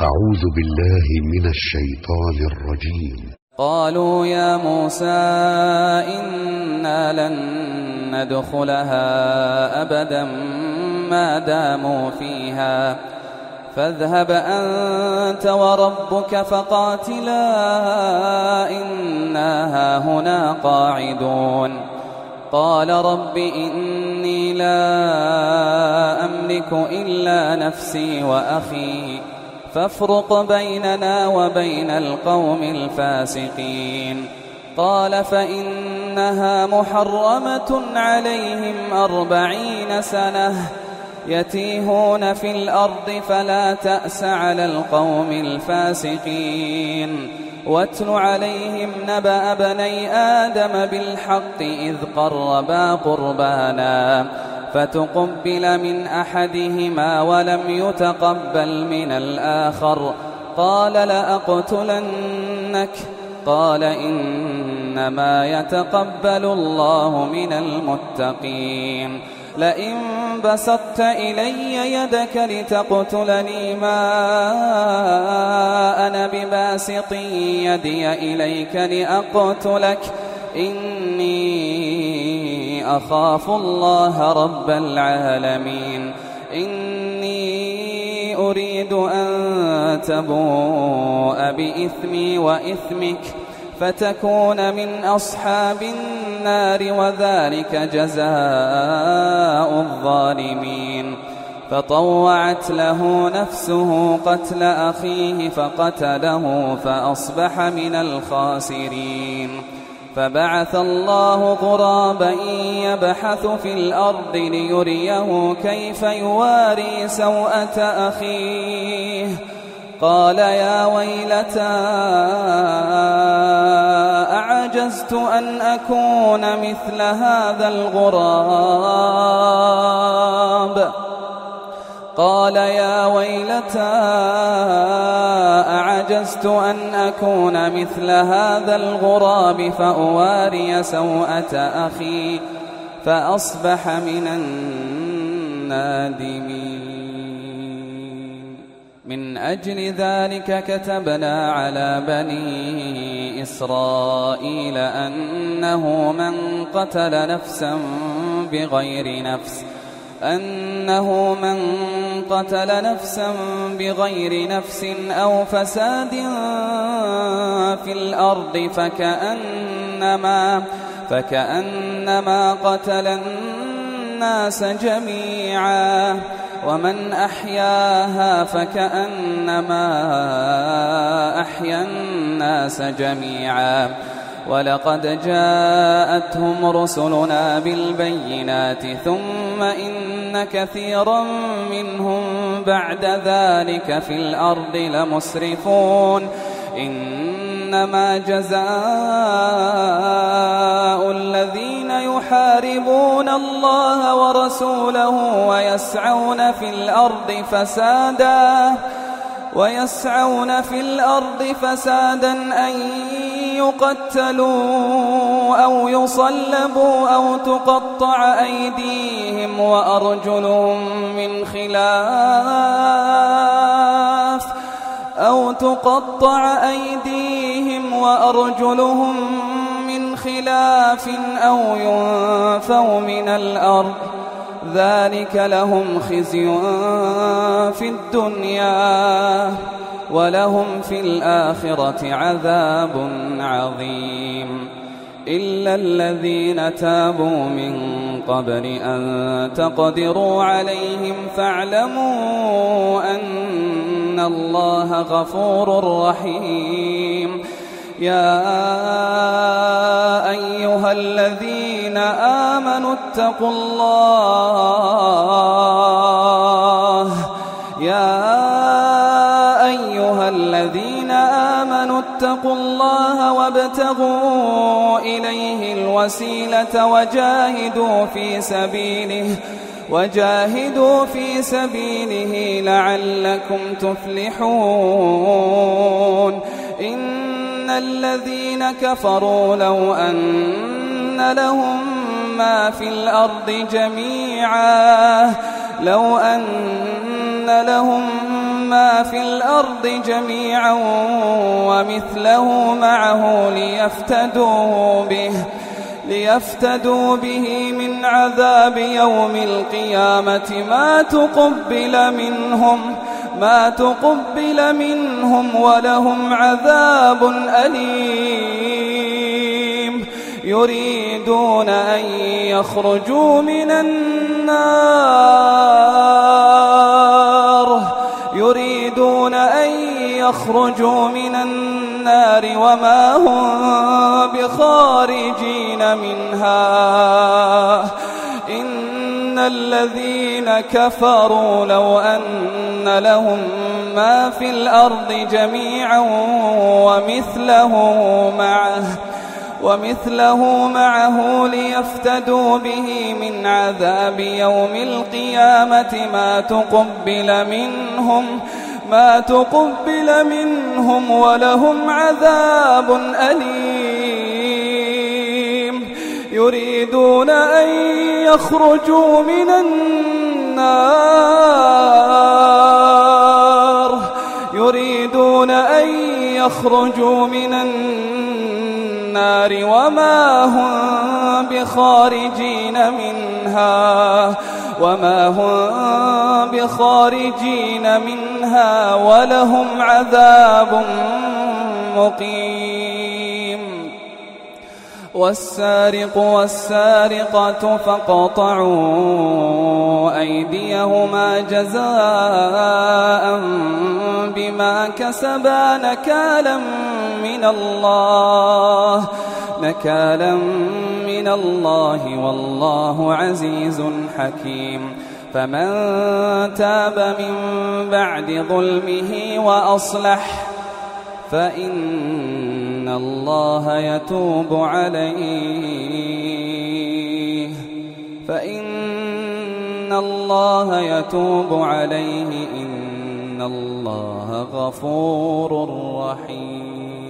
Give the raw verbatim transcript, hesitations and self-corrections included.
أعوذ بالله من الشيطان الرجيم. قالوا يا موسى إنا لن ندخلها أبدا ما داموا فيها فاذهب أنت وربك فقاتلا إنا هاهنا قاعدون. قال رب إني لا أملك إلا نفسي وأخي فافرق بيننا وبين القوم الفاسقين. قال فإنها محرمة عليهم أربعين سنة يتيهون في الأرض فلا تأس على القوم الفاسقين. واتل عليهم نبأ بني آدم بالحق إذ قربا قربانا فتقبل من أحدهما ولم يتقبل من الآخر قال لأقتلنك. قال إنما يتقبل الله من المتقين. لئن بسطت إلي يدك لتقتلني ما أنا بباسط يدي إليك لأقتلك إني أخاف الله رب العالمين. إني أريد أن تبوء بإثمي وإثمك فتكون من أصحاب النار وذلك جزاء الظالمين. فطوعت له نفسه قتل أخيه فقتله فأصبح من الخاسرين. فبعث الله غرابا يبحث في الأرض ليريه كيف يواري سوءة أخيه. قال يا ويلتى أعجزت أن أكون مثل هذا الغراب قال يا ويلتى أعجزت أن أكون مثل هذا الغراب فأواري سوءة أخي فأصبح من النادمين. من أجل ذلك كتبنا على بني إسرائيل أنه من قتل نفسا بغير نفس أنه من قتل نفسا بغير نفس أو فساد في الأرض فكأنما فكأنما قتل الناس جميعا ومن أحياها فكأنما أحيا الناس جميعا. ولقد جاءتهم رسلنا بالبينات ثم إن كثيرا منهم بعد ذلك في الأرض لمسرفون. إنما جزاء الذين يحاربون الله ورسوله ويسعون في الأرض فسادا ويسعون في الأرض فسادا أن يقتلوا أو يصلبوا أو تقطع أيديهم وأرجلهم من خلاف أو تقطع أيديهم وأرجلهم من خلاف أو ينفوا من الأرض ذلك لهم خزي في الدنيا ولهم في الآخرة عذاب عظيم. إلا الذين تابوا من قبل أن تقدروا عليهم فاعلموا أن الله غفور رحيم. يا أيها الذين آمنوا اتقوا الله يا أيها الذين آمنوا اتقوا الله وابتغوا إليه الوسيلة وجاهدوا في سبيله وجاهدوا في سبيله لعلكم تفلحون. إن الذين كفروا لو أن لهم ما في الأرض جميعا لو أن لهم ما في الأرض جميعا ومثله معه ليفتدوا به ليفتدوا به من عذاب يوم القيامة ما تقبل منهم ما تقبل منهم ولهم عذاب أليم يريدون أن يخرجوا من النار يريدون أن يخرجوا من النار وما هم بخارجين منها إن الذين كفروا لو أن لهم ما في الأرض جميعا ومثله معه ومثله معه ليفتدوا به من عذاب يوم القيامة ما تقبل منهم ما تقبل منهم ولهم عذاب أليم يريدون أن يخرجوا من النار يريدون أن يخرجوا من النار وما هم بخارجين منها وما هم بخارجين منها ولهم عذاب مقيم والسارق والسارقة فاقطعوا أيديهما جزاء بما كسبا نكالا من الله نكالا من الله والله عزيز حكيم فمن تاب من بعد ظلمه وأصلح فإن الله يتوب عليه فإن الله يتوب عليه إن الله غفور رحيم.